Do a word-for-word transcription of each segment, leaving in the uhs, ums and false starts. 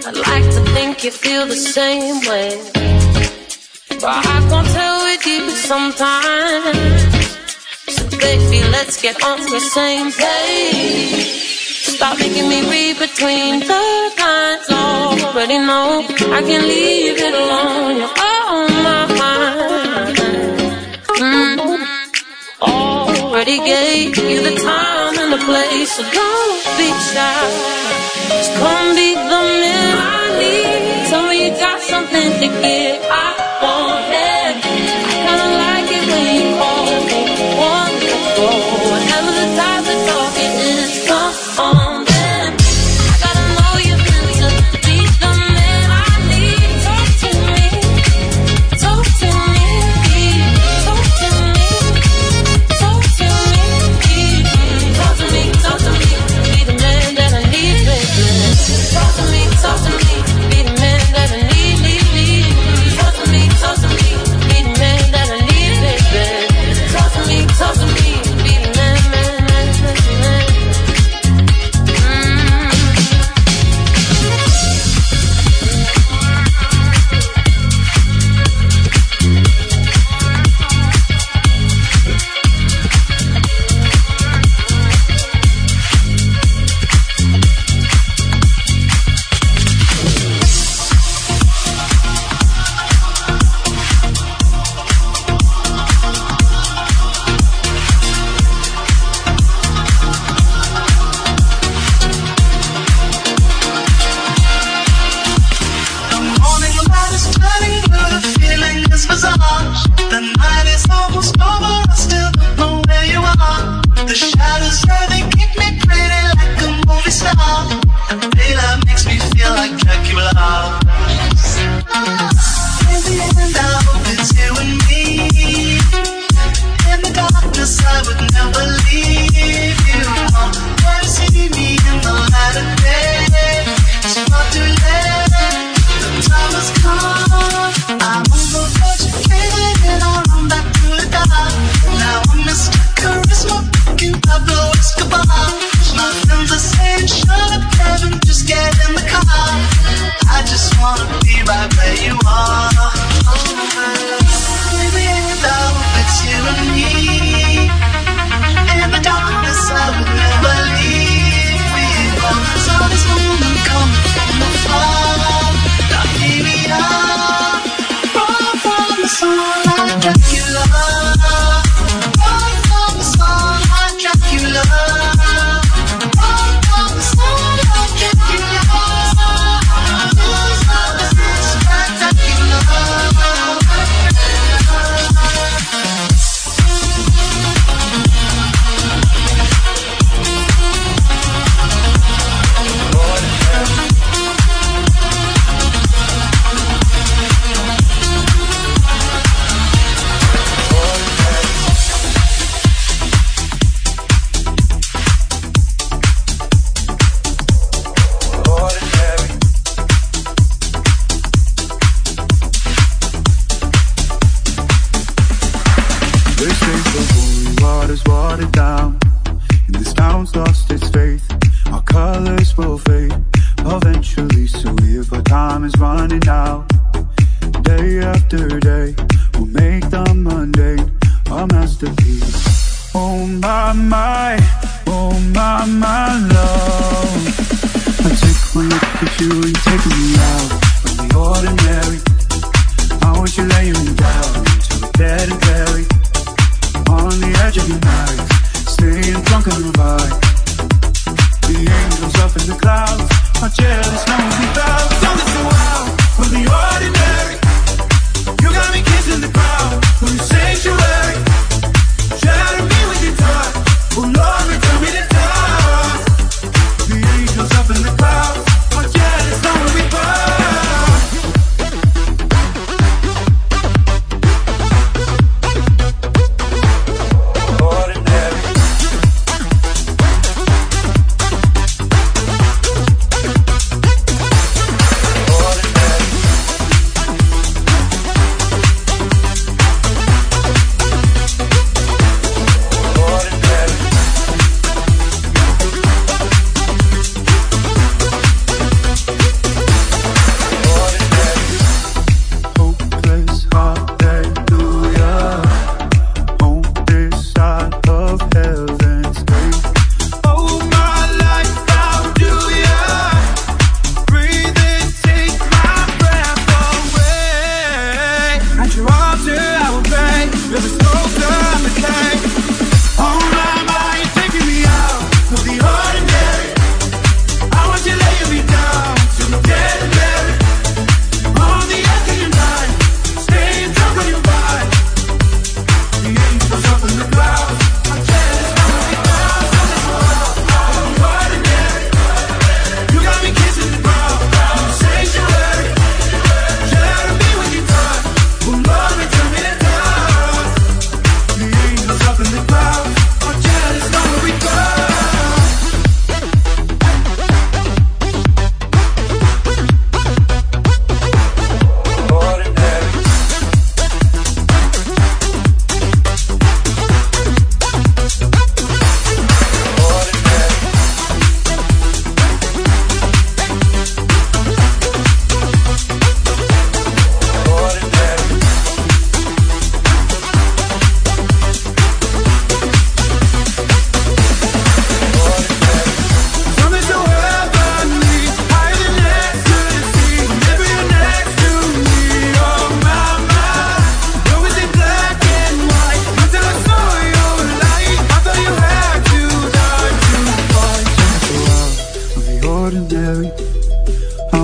I'd like to think you feel the same way, but I can't tell it deep sometimes. So baby, let's get on the same page. Stop making me read between the lines. Already know I can leave it alone. You're on my mind. Mm. Already gave you the time and the place, so don't be shy. Just come be the man I need. Tell me you got something to give. I want it. I kinda like it when you call me wonderful. Whatever the type of talk it is, come on then. I gotta know you're meant to be the man I need. Talk to me, talk to me, talk to me, talk to me, talk to me, talk to me. Be the man that I need, baby. Talk to me, talk to me. Be the man that I need, need, need. Talk to me, talk to me. Be the man that I need, baby. Talk to me, talk to me. Be the man, man, man, man, man.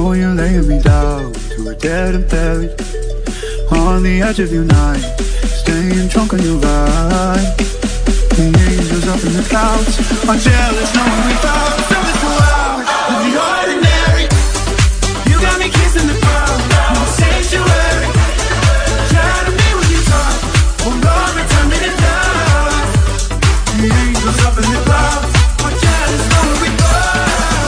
Knowing you're laying me down to a dead and buried on the edge of your night, staying drunk on your vibe. The angels up in the clouds are jealous knowing we found something too loud. Of the ordinary, you got me kissing the ground. No sanctuary, try to be what you thought. Oh Lord, return me to love. The angels up in the clouds are jealous knowing we found.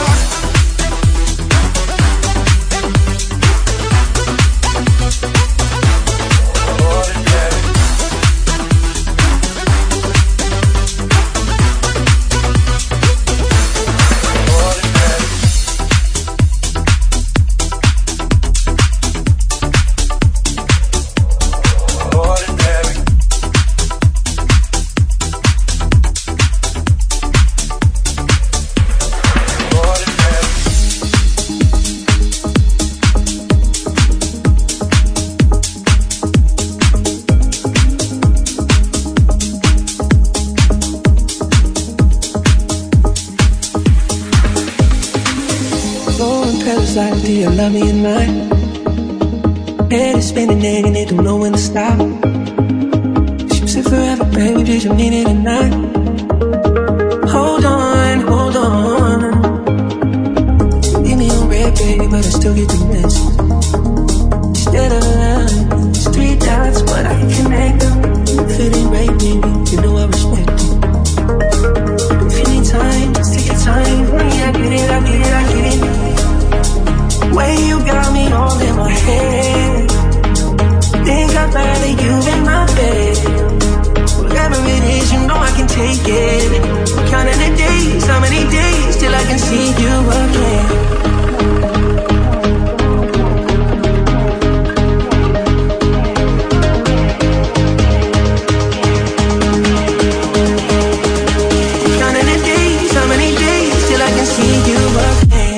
Do you love me at night? Head is spinning and it don't know when to stop. You say forever, baby, did you mean it or not? Hold on, hold on. Leave me on red, baby, but I still get the message. Instead of love, it's three dots, but I can connect them. If it ain't right, baby, you know I respect it. If you need time, just take your time. Honey, I get it, I get it, I get it. Way you got me all in my head. Think I'd rather you in my bed. Whatever it is, you know I can take it. Counting the days, how many days till I can see you again. Counting the days, how many days till I can see you again.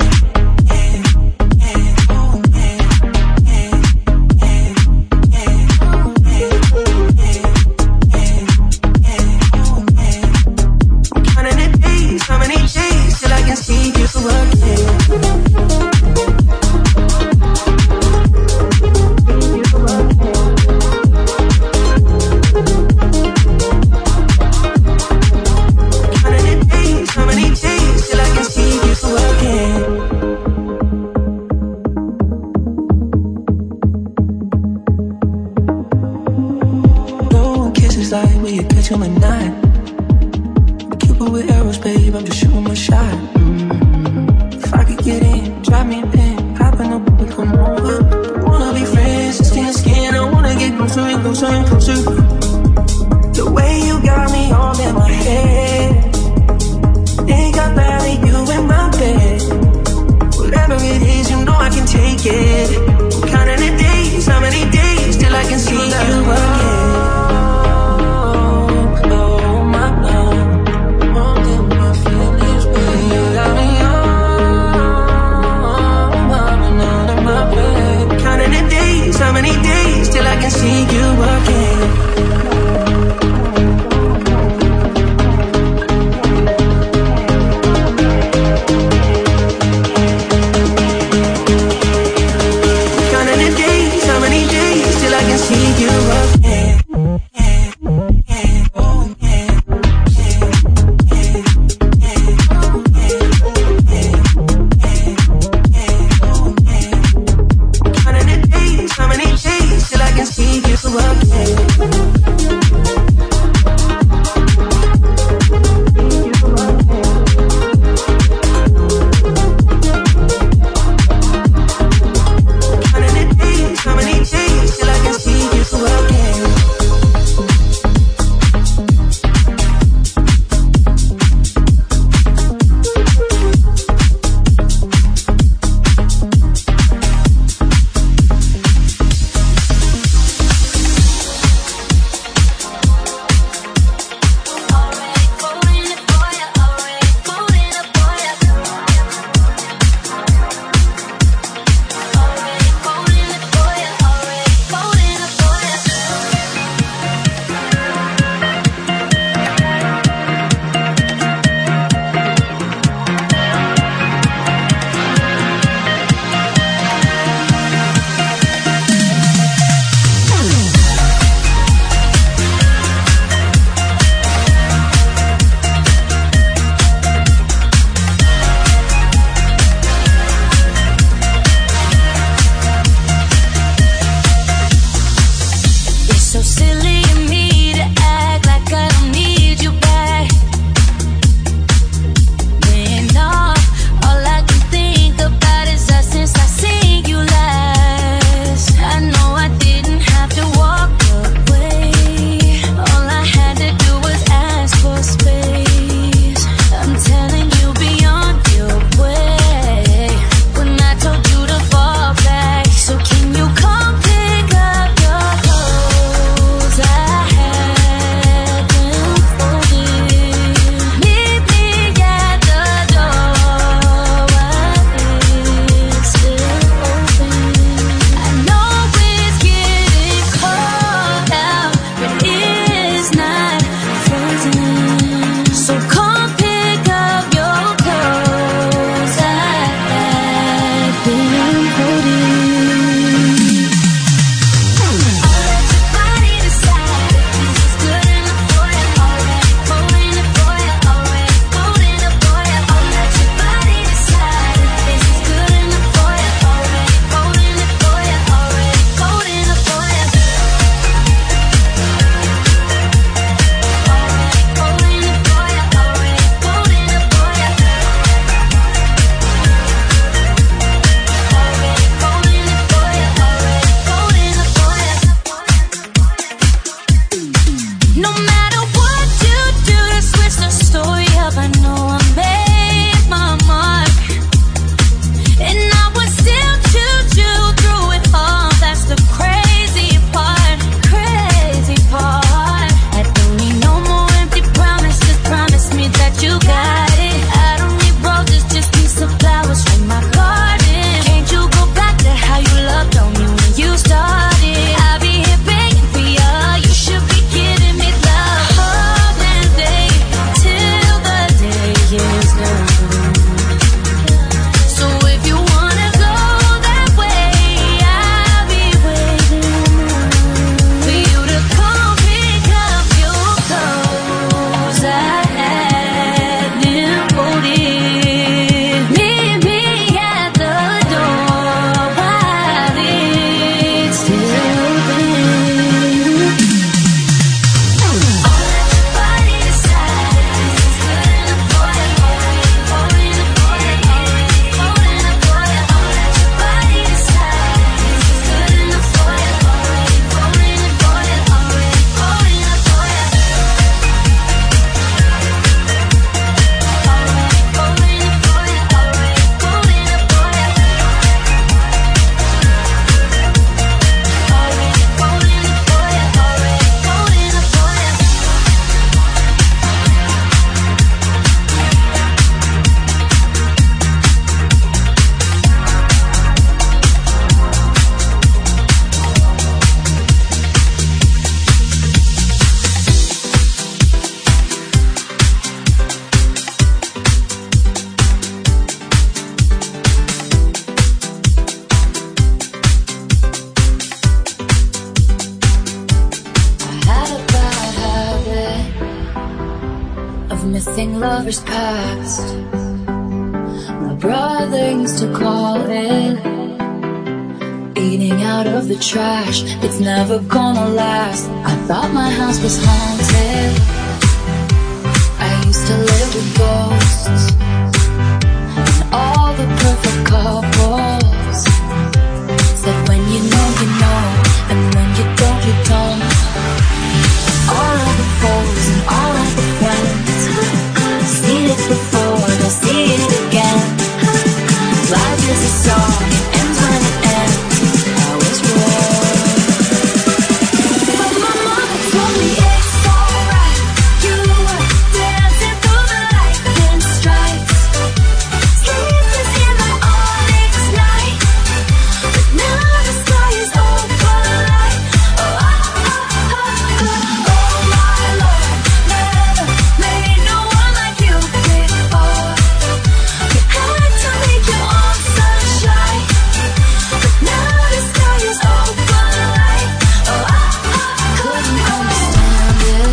Missing lovers past. My brother used to call it eating out of the trash. It's never gonna last. I thought my house was haunted. I used to live with ghosts and all the perfect couples. Said when you know, you know, and when you don't, you don't. All of the foes and all of the friends, seen it before, they'll see it again. Life is a song, it ends when it ends. I was wrong, but my mama told me it's alright. You were dancing through the lightning strikes, sleepless in the onyx night. But now the sky is open light. Oh, oh, oh, oh, oh, oh my Lord, never made no one like you before. You had to make your own sunshine, but now the sky is open light. Oh, oh, oh, couldn't understand it,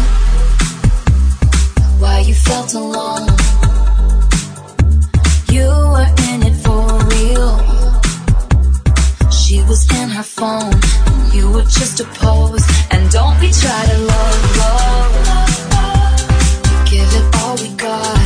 why you felt alone. You were in it for real. She was in her phone, and you were just a pose. And don't we try to love, love, give it all we got.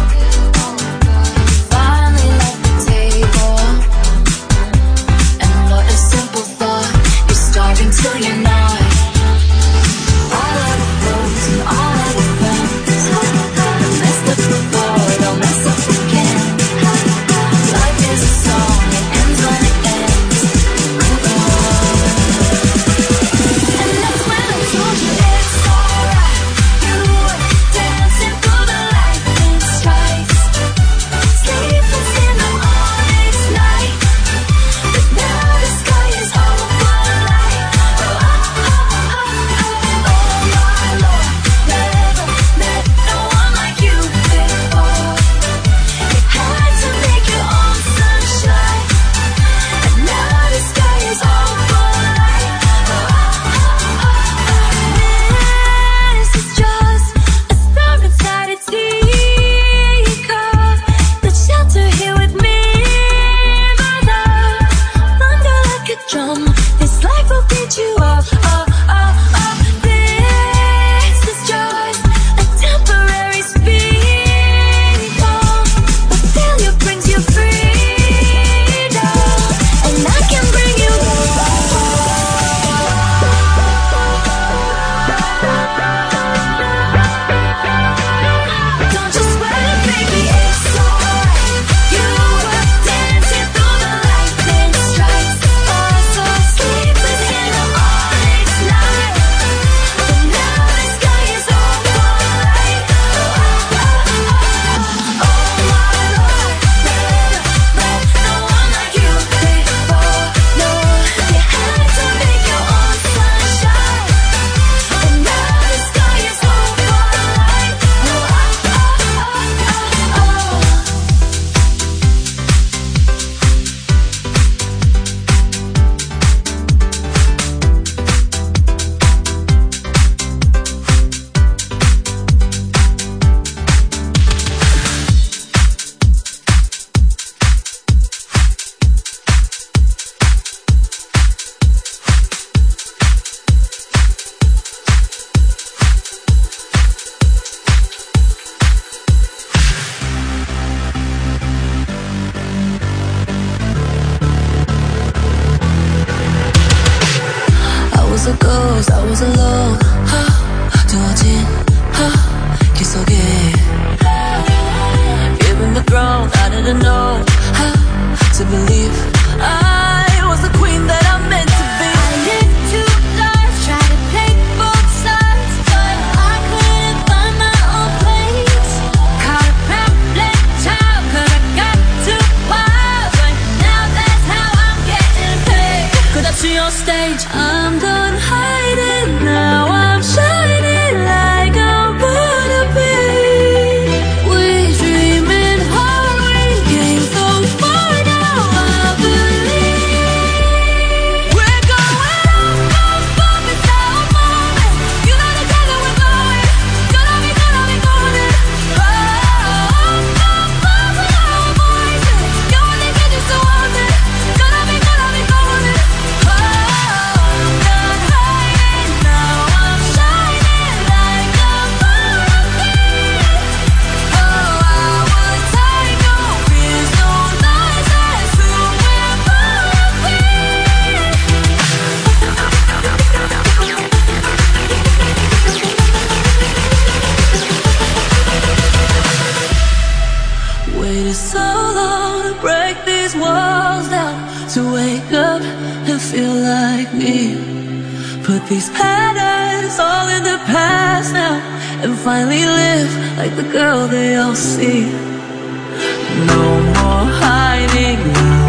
Finally left the table, and what a simple thought. You're starving till you're not. All of the clothes and all of the friends, messed up before, they'll mess up again. Life is a song, it ends when it ends. Move on. And that's when I told you it's alright. You were dancing through the lightning strikes, sleepless in the onyx night. But now the sky is open light. Oh, oh, oh, oh, oh, oh my Lord, never met no one like you before. You had to make your own sunshine, and now the sky is open light. Oh, oh, oh, oh, oh. This is just a storm inside a teacup. The shelter here with me, mother. Thunder like a drum, this life will beat you up. Oh, oh, oh. This is just a temporary speed bump, but failure brings you freedom, and I can bring you Don't you sweat it, baby, it's alright. You were dancing through the lightning strikes, oh so sleepless in the onyx night. But now the sky is open light. Oh, oh, oh, oh, oh my Lord, never met no one like you before. No, you had to make your own sunshine, but now the sky is open light. Oh, oh, oh, oh, oh, oh. I was a ghost, I was alone. 두어진 길 속에 given the throne, I didn't know how to believe I was the queen that I meant to be. I lived two lives, tried to play both sides, but I couldn't find my own place. Caught a pamphlet child, 'cause I got too wild, but now that's how I'm getting paid. 끝없이 on stage, I'm done hiding, now I'm shining like I wanna be. We dreaming hard, we came so far, now I believe we're going up, up, up, it's our moment. You know the time that we're going, gonna be, gonna be going. feel like me. Put these patterns all in the past now, and finally live like the girl they all see. No more hiding.